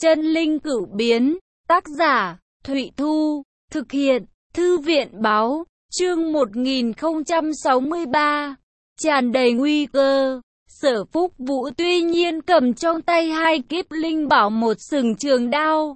Chân linh cửu biến, tác giả, Thụy Thu, thực hiện, Thư viện báo, chương 1063, tràn đầy nguy cơ. Sở Phúc Vũ tuy nhiên cầm trong tay hai kiếp linh bảo một sừng trường đao.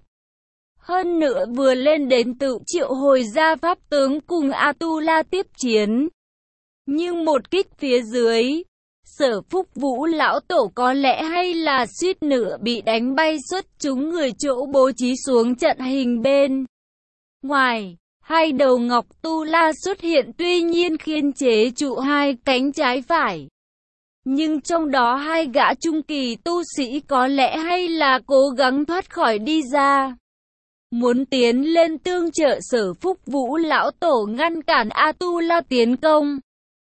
Hơn nữa vừa lên đến tự triệu hồi ra pháp tướng cùng Atula tiếp chiến. Nhưng một kích phía dưới, Sở Phúc Vũ lão tổ có lẽ hay là suýt nữa bị đánh bay xuất chúng người chỗ bố trí xuống trận hình bên ngoài. Hai đầu ngọc tu la xuất hiện tuy nhiên khiên chế trụ hai cánh trái phải. Nhưng trong đó hai gã trung kỳ tu sĩ có lẽ hay là cố gắng thoát khỏi đi ra. Muốn tiến lên tương trợ Sở Phúc Vũ lão tổ ngăn cản Atula tiến công.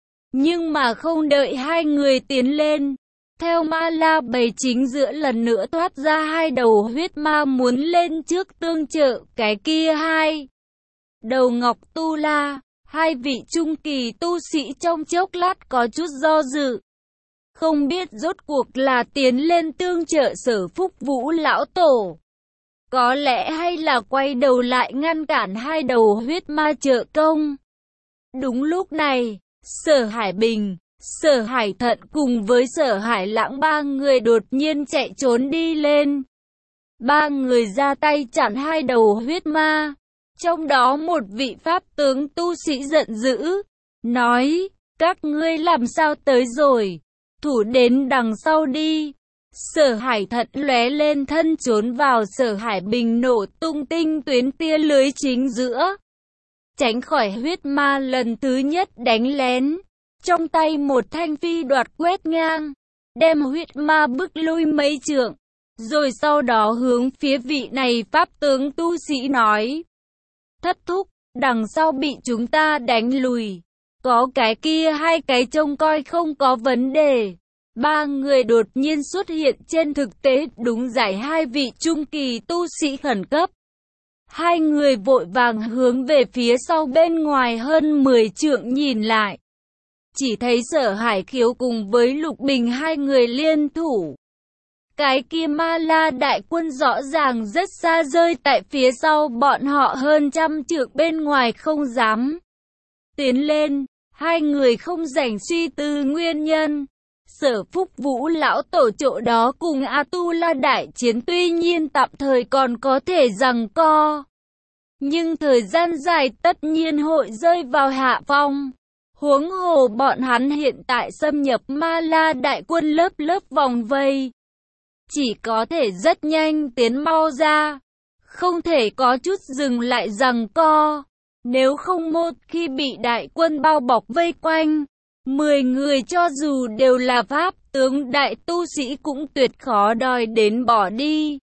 Nhưng mà không đợi hai người tiến lên, theo ma la bầy chính giữa lần nữa thoát ra hai đầu huyết ma muốn lên trước tương trợ cái kia hai đầu ngọc tu la. Hai vị trung kỳ tu sĩ trong chốc lát có chút do dự, không biết rốt cuộc là tiến lên tương trợ Sở Phúc Vũ lão tổ, có lẽ hay là quay đầu lại ngăn cản hai đầu huyết ma trợ công. Đúng lúc này, Sở Hải Bình, Sở Hải Thận cùng với Sở Hải Lãng ba người đột nhiên chạy trốn đi lên. Ba người ra tay chặn hai đầu huyết ma. Trong đó một vị pháp tướng tu sĩ giận dữ, nói, các ngươi làm sao tới rồi, thủ đến đằng sau đi. Sở Hải Thận lóe lên thân trốn vào Sở Hải Bình nổ tung tinh tuyến tia lưới chính giữa, tránh khỏi huyết ma lần thứ nhất đánh lén. Trong tay một thanh phi đoạt quét ngang, đem huyết ma bức lui mấy trượng, rồi sau đó hướng phía vị này pháp tướng tu sĩ nói, thất thúc, đằng sau bị chúng ta đánh lùi, có cái kia hai cái trông coi không có vấn đề. Ba người đột nhiên xuất hiện trên thực tế đúng giải hai vị trung kỳ tu sĩ khẩn cấp. Hai người vội vàng hướng về phía sau bên ngoài hơn 10 trượng nhìn lại. Chỉ thấy Sở Hải Khiếu cùng với Lục Bình hai người liên thủ. Cái kia ma la đại quân rõ ràng rất xa rơi tại phía sau bọn họ hơn trăm trượng bên ngoài không dám tiến lên. Hai người không rảnh suy tư nguyên nhân. Sở Phúc Vũ lão tổ chỗ đó cùng Atula đại chiến tuy nhiên tạm thời còn có thể giằng co, nhưng thời gian dài tất nhiên hội rơi vào hạ phong. Huống hồ bọn hắn hiện tại xâm nhập ma la đại quân lớp lớp vòng vây, chỉ có thể rất nhanh tiến mau ra, không thể có chút dừng lại giằng co. Nếu không một khi bị đại quân bao bọc vây quanh, 10 người cho dù đều là pháp tướng đại tu sĩ cũng tuyệt khó đòi đến bỏ đi.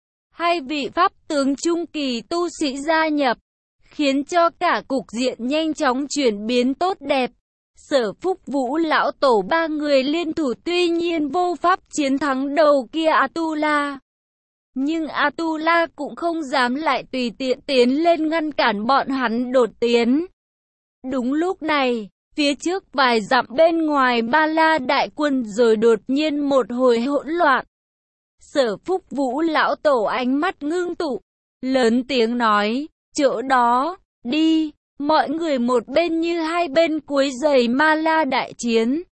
Hai vị pháp tướng trung kỳ tu sĩ gia nhập, khiến cho cả cục diện nhanh chóng chuyển biến tốt đẹp. Sở Phúc Vũ lão tổ ba người liên thủ tuy nhiên vô pháp chiến thắng đầu kia Atula, nhưng Atula cũng không dám lại tùy tiện tiến lên ngăn cản bọn hắn đột tiến. Đúng lúc này, phía trước vài dặm bên ngoài ba la đại quân rồi đột nhiên một hồi hỗn loạn. Sở Phúc Vũ lão tổ ánh mắt ngưng tụ, lớn tiếng nói, chỗ đó, đi. Mọi người một bên như hai bên cuối giày ma la đại chiến,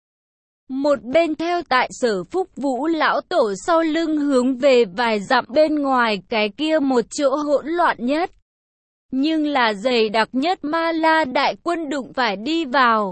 một bên theo tại Sở Phúc Vũ lão tổ sau lưng hướng về vài dặm bên ngoài cái kia một chỗ hỗn loạn nhất, nhưng là dày đặc nhất ma la đại quân đụng phải đi vào.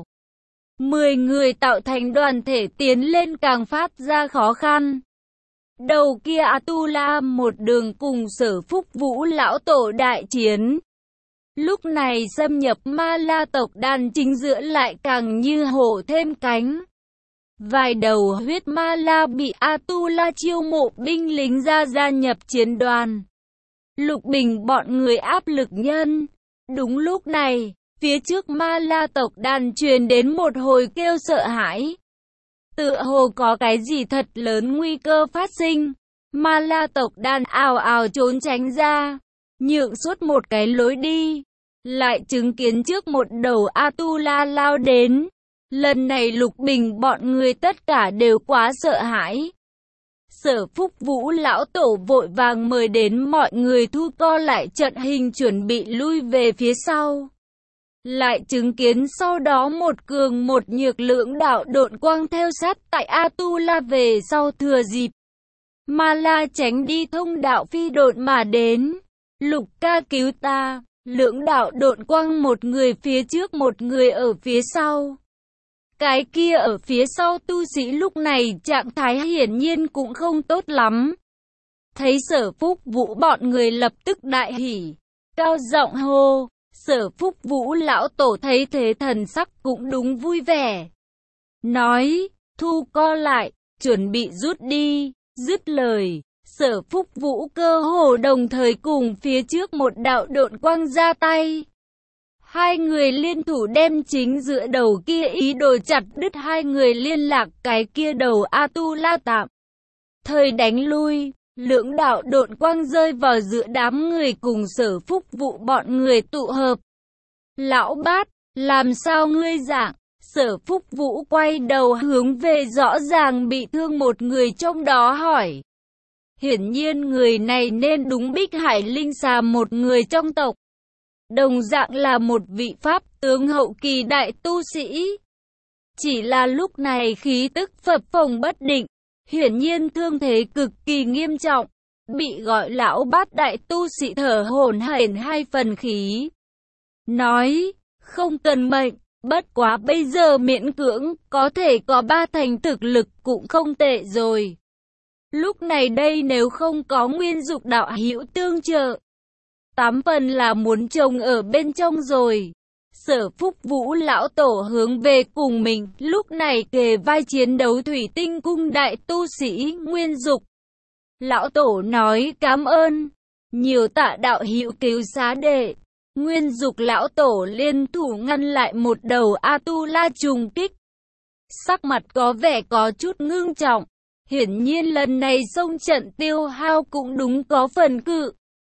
10 người tạo thành đoàn thể tiến lên càng phát ra khó khăn. Đầu kia Atula một đường cùng Sở Phúc Vũ lão tổ đại chiến. Lúc này xâm nhập ma la tộc đàn chính giữa lại càng như hổ thêm cánh. Vài đầu huyết ma la bị Atula chiêu mộ binh lính ra gia nhập chiến đoàn. Lục Bình bọn người áp lực nhân. Đúng lúc này, phía trước ma la tộc đàn truyền đến một hồi kêu sợ hãi. Tựa hồ có cái gì thật lớn nguy cơ phát sinh. Ma la tộc đàn ào ào trốn tránh ra, nhượng suốt một cái lối đi. Lại chứng kiến trước một đầu Atula lao đến. Lần này Lục Bình bọn người tất cả đều quá sợ hãi. Sở Phúc Vũ lão tổ vội vàng mời đến mọi người thu co lại trận hình chuẩn bị lui về phía sau. Lại chứng kiến sau đó một cường một nhược lưỡng đạo độn quang theo sát tại Atula về sau thừa dịp Ma La tránh đi thông đạo phi độn mà đến. Lục ca cứu ta, lưỡng đạo độn quang một người phía trước một người ở phía sau. Cái kia ở phía sau tu sĩ lúc này trạng thái hiển nhiên cũng không tốt lắm. Thấy Sở Phúc Vũ bọn người lập tức đại hỉ, cao giọng hô. Sở Phúc Vũ lão tổ thấy thế thần sắc cũng đúng vui vẻ. Nói, thu co lại, chuẩn bị rút đi, dứt lời. Sở Phúc Vũ cơ hồ đồng thời cùng phía trước một đạo độn quang ra tay. Hai người liên thủ đem chính giữa đầu kia ý đồ chặt đứt hai người liên lạc cái kia đầu Atula tạm thời đánh lui. Lưỡng đạo độn quang rơi vào giữa đám người cùng Sở Phúc Vũ bọn người tụ hợp. Lão bát, làm sao ngươi dạng? Sở Phúc Vũ quay đầu hướng về rõ ràng bị thương một người trong đó hỏi. Hiển nhiên người này nên đúng Bích Hải Linh Xà một người trong tộc. Đồng dạng là một vị pháp tướng hậu kỳ đại tu sĩ. Chỉ là lúc này khí tức phập phồng bất định. Hiển nhiên thương thế cực kỳ nghiêm trọng, bị gọi lão bát đại tu sĩ thở hổn hển hai phần khí. Nói, không cần mệnh, bất quá bây giờ miễn cưỡng, có thể có 3 thành thực lực cũng không tệ rồi. Lúc này đây nếu không có nguyên dục đạo hữu tương trợ, 8 phần là muốn trông ở bên trong rồi. Sở Phúc Vũ lão tổ hướng về cùng mình, lúc này kề vai chiến đấu thủy tinh cung đại tu sĩ Nguyên Dục. Lão tổ nói cảm ơn, nhiều tạ đạo hữu cứu xá đệ. Nguyên Dục lão tổ liên thủ ngăn lại một đầu Atula trùng kích. Sắc mặt có vẻ có chút ngưng trọng, hiển nhiên lần này xông trận tiêu hao cũng đúng có phần cự.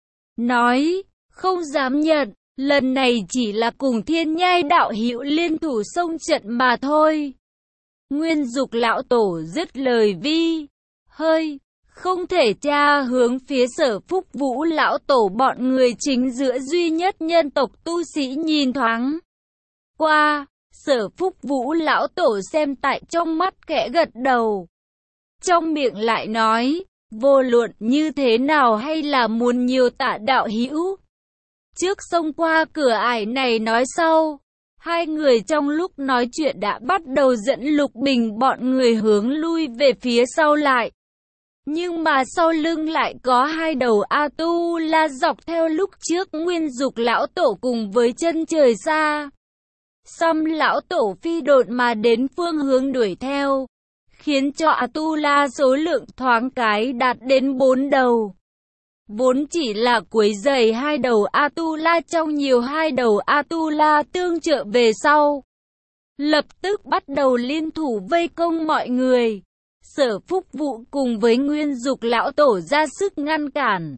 Nói, không dám nhận. Lần này chỉ là cùng Thiên Nhai đạo hữu liên thủ xông trận mà thôi. Nguyên Dục lão tổ dứt lời vi hơi, không thể tra hướng phía Sở Phúc Vũ lão tổ bọn người chính giữa duy nhất nhân tộc tu sĩ nhìn thoáng qua. Sở Phúc Vũ lão tổ xem tại trong mắt khẽ gật đầu, trong miệng lại nói, vô luận như thế nào hay là muốn nhiều tạ đạo hữu. Trước xông qua cửa ải này nói sau, hai người trong lúc nói chuyện đã bắt đầu dẫn Lục Bình bọn người hướng lui về phía sau lại. Nhưng mà sau lưng lại có hai đầu Atula dọc theo lúc trước Nguyên Dục lão tổ cùng với chân trời xa xăm lão tổ phi độn mà đến phương hướng đuổi theo, khiến cho Atula số lượng thoáng cái đạt đến 4 đầu. Vốn chỉ là quấy rầy hai đầu Atula trong nhiều hai đầu Atula tương trợ về sau, lập tức bắt đầu liên thủ vây công mọi người. Sở Phúc Vũ cùng với Nguyên Dục lão tổ ra sức ngăn cản.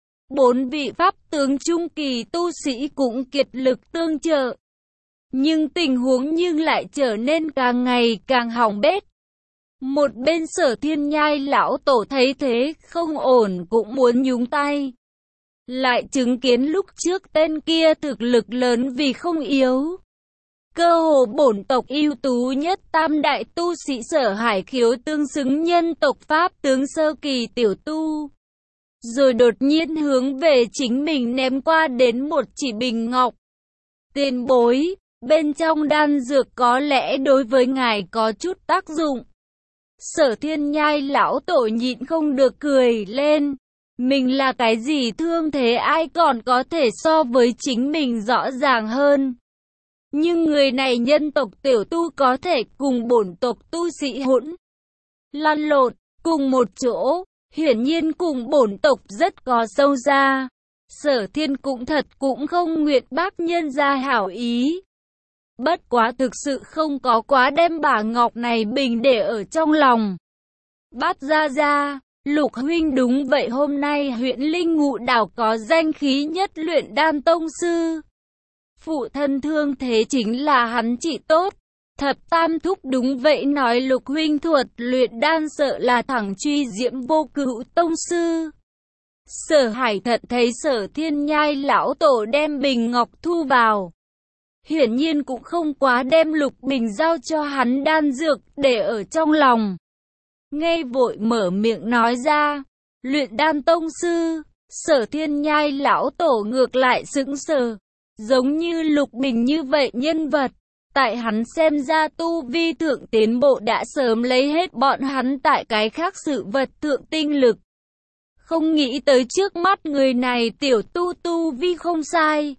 4 vị pháp tướng trung kỳ tu sĩ cũng kiệt lực tương trợ. Nhưng tình huống lại trở nên càng ngày càng hỏng bét. Một bên Sở Thiên Nhai lão tổ thấy thế không ổn cũng muốn nhúng tay. Lại chứng kiến lúc trước tên kia thực lực lớn vì không yếu. Cơ hồ bổn tộc ưu tú nhất tam đại tu sĩ Sở Hải Khiếu tương xứng nhân tộc pháp tướng sơ kỳ tiểu tu. Rồi đột nhiên hướng về chính mình ném qua đến một chỉ bình ngọc. Tiền bối, bên trong đan dược có lẽ đối với ngài có chút tác dụng. Sở Thiên Nhai lão tổ nhịn không được cười lên. Mình là cái gì thương thế ai còn có thể so với chính mình rõ ràng hơn. Nhưng người này nhân tộc tiểu tu có thể cùng bổn tộc tu sĩ hỗn lăn lộn cùng một chỗ, hiển nhiên cùng bổn tộc rất có sâu xa. Sở Thiên cũng thật cũng không nguyện bác nhân ra hảo ý. Bất quá thực sự không có quá đem bả ngọc này bình để ở trong lòng. Bát ra, Lục huynh đúng vậy, hôm nay huyện Linh Ngụ đảo có danh khí nhất luyện đan tông sư. Phụ thân thương thế chính là hắn trị tốt. Thập Tam Thúc đúng vậy, nói Lục huynh thuật luyện đan sợ là thẳng truy diễm vô cựu tông sư. Sở Hải Thận thấy Sở Thiên Nhai lão tổ đem bình ngọc thu vào, hiển nhiên cũng không quá đem Lục Bình giao cho hắn đan dược để ở trong lòng. Ngay vội mở miệng nói ra, luyện đan tông sư. Sở Thiên Nhai lão tổ ngược lại sững sờ, giống như Lục Bình như vậy nhân vật, tại hắn xem ra tu vi thượng tiến bộ đã sớm lấy hết bọn hắn tại cái khác sự vật thượng tinh lực. Không nghĩ tới trước mắt người này tiểu tu vi không sai,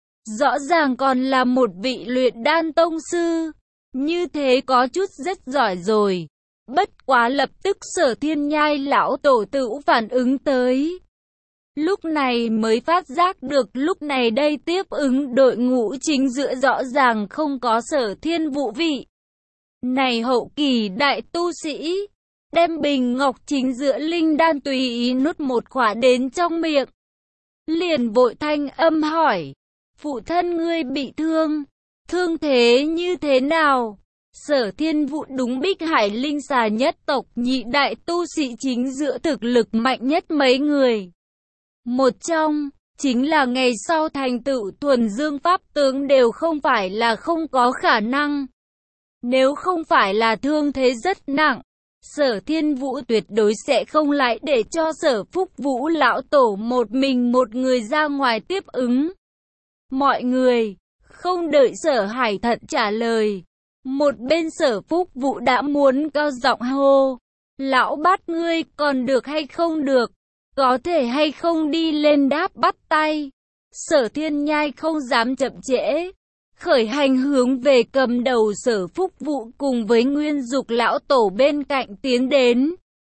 rõ ràng còn là một vị luyện đan tông sư, như thế có chút rất giỏi rồi. Bất quá lập tức Sở Thiên Nhai lão tổ tự phản ứng tới. Lúc này mới phát giác được lúc này đây tiếp ứng đội ngũ chính giữa rõ ràng không có Sở Thiên Vũ vị. Này hậu kỳ đại tu sĩ, đem bình ngọc chính giữa linh đan tùy ý nuốt một khỏa đến trong miệng. Liền vội thanh âm hỏi, phụ thân ngươi bị thương, thương thế như thế nào? Sở Thiên Vũ đúng Bích Hải linh xà nhất tộc nhị đại tu sĩ chính giữa thực lực mạnh nhất mấy người. Một trong, chính là ngày sau thành tựu thuần dương pháp tướng đều không phải là không có khả năng. Nếu không phải là thương thế rất nặng, Sở Thiên Vũ tuyệt đối sẽ không lại để cho Sở Phúc Vũ lão tổ một mình một người ra ngoài tiếp ứng. Mọi người, không đợi Sở Hải Thận trả lời, một bên Sở Phúc Vũ đã muốn cao giọng hô, lão bát ngươi còn được hay không được? Có thể hay không đi lên đáp bắt tay? Sở Thiên Nhai không dám chậm trễ, khởi hành hướng về cầm đầu Sở Phúc Vũ cùng với Nguyên Dục lão tổ bên cạnh tiến đến.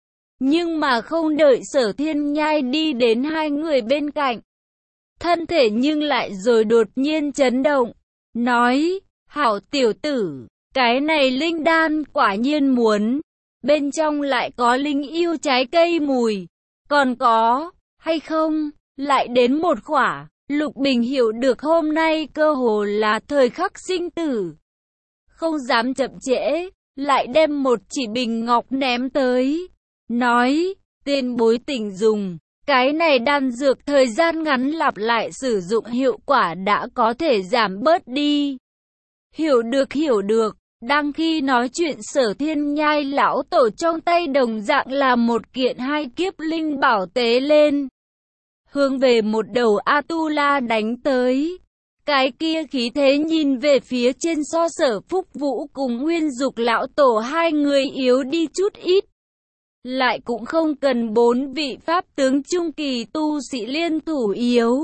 Nhưng mà không đợi Sở Thiên Nhai đi đến hai người bên cạnh, thân thể nhưng lại rồi đột nhiên chấn động, nói, hảo tiểu tử, cái này linh đan quả nhiên muốn, bên trong lại có linh yêu trái cây mùi. Còn có, hay không, lại đến một khỏa. Lục Bình hiểu được hôm nay cơ hồ là thời khắc sinh tử. Không dám chậm trễ, lại đem một chỉ bình ngọc ném tới. Nói, tiền bối tỉnh dùng, cái này đan dược thời gian ngắn lặp lại sử dụng hiệu quả đã có thể giảm bớt đi. Hiểu được. Đang khi nói chuyện Sở Thiên Nhai lão tổ trong tay đồng dạng là một kiện hai kiếp linh bảo tế lên, hướng về một đầu Atula đánh tới. Cái kia khí thế nhìn về phía trên so Sở Phúc Vũ cùng Nguyên Dục lão tổ hai người yếu đi chút ít. Lại cũng không cần 4 vị pháp tướng trung kỳ tu sĩ liên thủ yếu.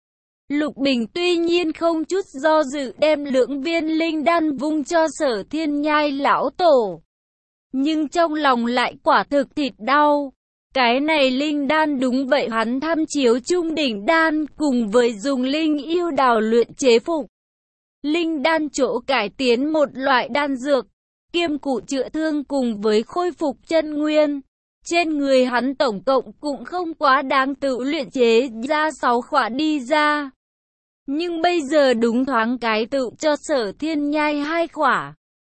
Lục Bình tuy nhiên không chút do dự đem lưỡng viên linh đan vung cho Sở Thiên Nhai lão tổ, nhưng trong lòng lại quả thực thịt đau. Cái này linh đan đúng vậy hắn tham chiếu trung đỉnh đan cùng với dùng linh yêu đào luyện chế phục. Linh đan chỗ cải tiến một loại đan dược, kiêm cụ chữa thương cùng với khôi phục chân nguyên. Trên người hắn tổng cộng cũng không quá đáng tự luyện chế ra 6 khỏa đi ra. Nhưng bây giờ đúng thoáng cái tự cho Sở Thiên Nhai 2 khỏa.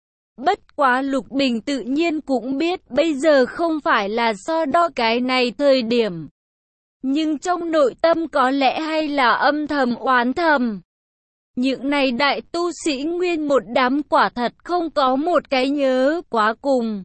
Bất quá Lục Bình tự nhiên cũng biết bây giờ không phải là so đo cái này thời điểm. Nhưng trong nội tâm có lẽ hay là âm thầm oán thầm. Những này đại tu sĩ nguyên một đám quả thật không có một cái nhớ quá cùng.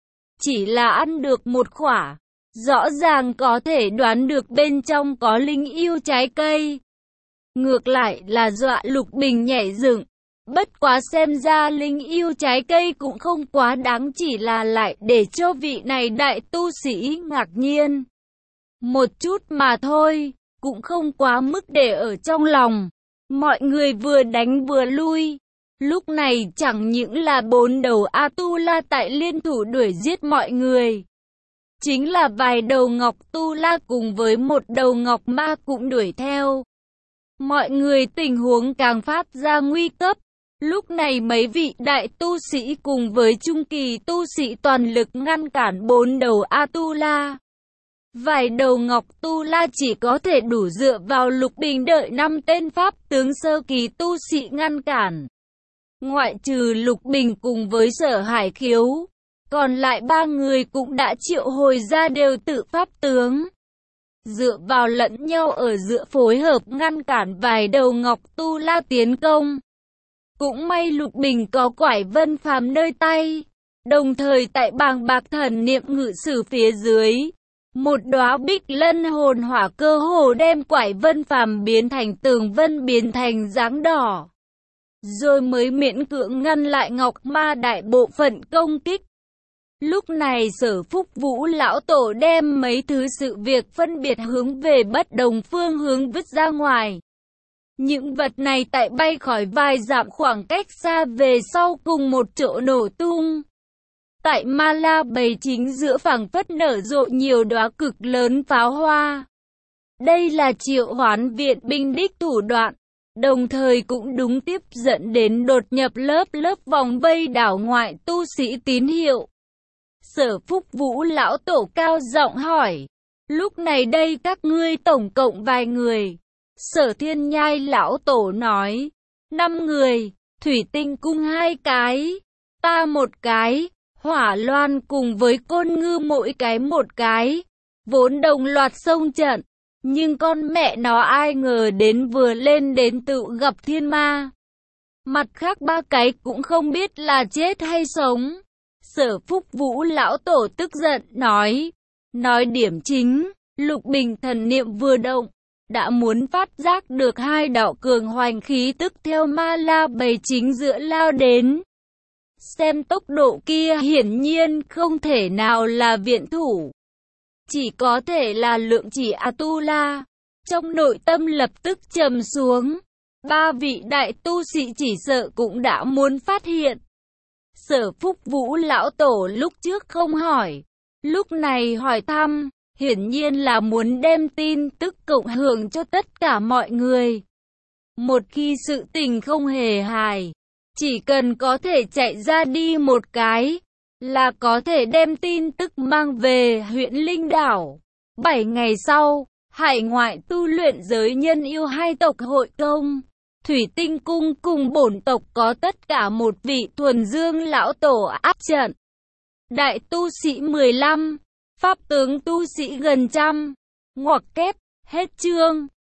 Chỉ là ăn được một khỏa, rõ ràng có thể đoán được bên trong có linh yêu trái cây. Ngược lại là dọa Lục Bình nhảy dựng. Bất quá xem ra linh yêu trái cây cũng không quá đáng, chỉ là lại để cho vị này đại tu sĩ ngạc nhiên. Một chút mà thôi, cũng không quá mức để ở trong lòng. Mọi người vừa đánh vừa lui. Lúc này chẳng những là 4 đầu Atula tại liên thủ đuổi giết mọi người. Chính là vài đầu ngọc tu la cùng với một đầu ngọc ma cũng đuổi theo. Mọi người tình huống càng phát ra nguy cấp. Lúc này mấy vị đại tu sĩ cùng với trung kỳ tu sĩ toàn lực ngăn cản 4 đầu Atula. Vài đầu ngọc tu la chỉ có thể đủ dựa vào Lục Bình đợi 5 tên pháp tướng sơ kỳ tu sĩ ngăn cản. Ngoại trừ Lục Bình cùng với Sở Hải Khiếu, còn lại 3 người cũng đã triệu hồi ra đều tự pháp tướng. Dựa vào lẫn nhau ở giữa phối hợp ngăn cản vài đầu Ngọc Tu La tiến công. Cũng may Lục Bình có quải vân phàm nơi tay, đồng thời tại bàng bạc thần niệm ngự sử phía dưới, một đóa bích lân hồn hỏa cơ hồ đem quải vân phàm biến thành tường vân biến thành dáng đỏ. Rồi mới miễn cưỡng ngăn lại Ngọc Ma đại bộ phận công kích. Lúc này Sở Phúc Vũ lão tổ đem mấy thứ sự việc phân biệt hướng về bất đồng phương hướng vứt ra ngoài. Những vật này tại bay khỏi vài dặm khoảng cách xa về sau cùng một chỗ nổ tung. Tại Ma La Bầy chính giữa phảng phất nở rộ nhiều đóa cực lớn pháo hoa. Đây là triệu hoán viện binh đích thủ đoạn, đồng thời cũng đúng tiếp dẫn đến đột nhập lớp vòng vây đảo ngoại tu sĩ tín hiệu. Sở Phúc Vũ lão tổ cao giọng hỏi, lúc này đây các ngươi tổng cộng vài người? Sở Thiên Nhai lão tổ nói, 5 người, Thủy Tinh Cung 2 cái, ta 1 cái, Hỏa Loan cùng với Côn Ngư mỗi cái 1 cái, vốn đồng loạt xông trận, nhưng con mẹ nó ai ngờ đến vừa lên đến tự gặp thiên ma. Mặt khác 3 cái cũng không biết là chết hay sống. Sở Phúc Vũ lão tổ tức giận nói điểm chính, Lục Bình thần niệm vừa động, đã muốn phát giác được 2 đạo cường hoành khí tức theo Ma La Bầy chính giữa lao đến. Xem tốc độ kia hiển nhiên không thể nào là viện thủ, chỉ có thể là lượng chỉ A-tu-la. Trong nội tâm lập tức trầm xuống, 3 vị đại tu sĩ chỉ sợ cũng đã muốn phát hiện. Sở Phúc Vũ lão tổ lúc trước không hỏi, lúc này hỏi thăm, hiển nhiên là muốn đem tin tức cộng hưởng cho tất cả mọi người. Một khi sự tình không hề hài, chỉ cần có thể chạy ra đi một cái, là có thể đem tin tức mang về huyện Linh Đảo. 7 ngày sau, hải ngoại tu luyện giới nhân yêu 2 tộc hội công. Thủy Tinh Cung cùng bổn tộc có tất cả 1 vị thuần dương lão tổ áp trận. Đại tu sĩ 15, pháp tướng tu sĩ gần trăm. Ngoặc kép, hết chương.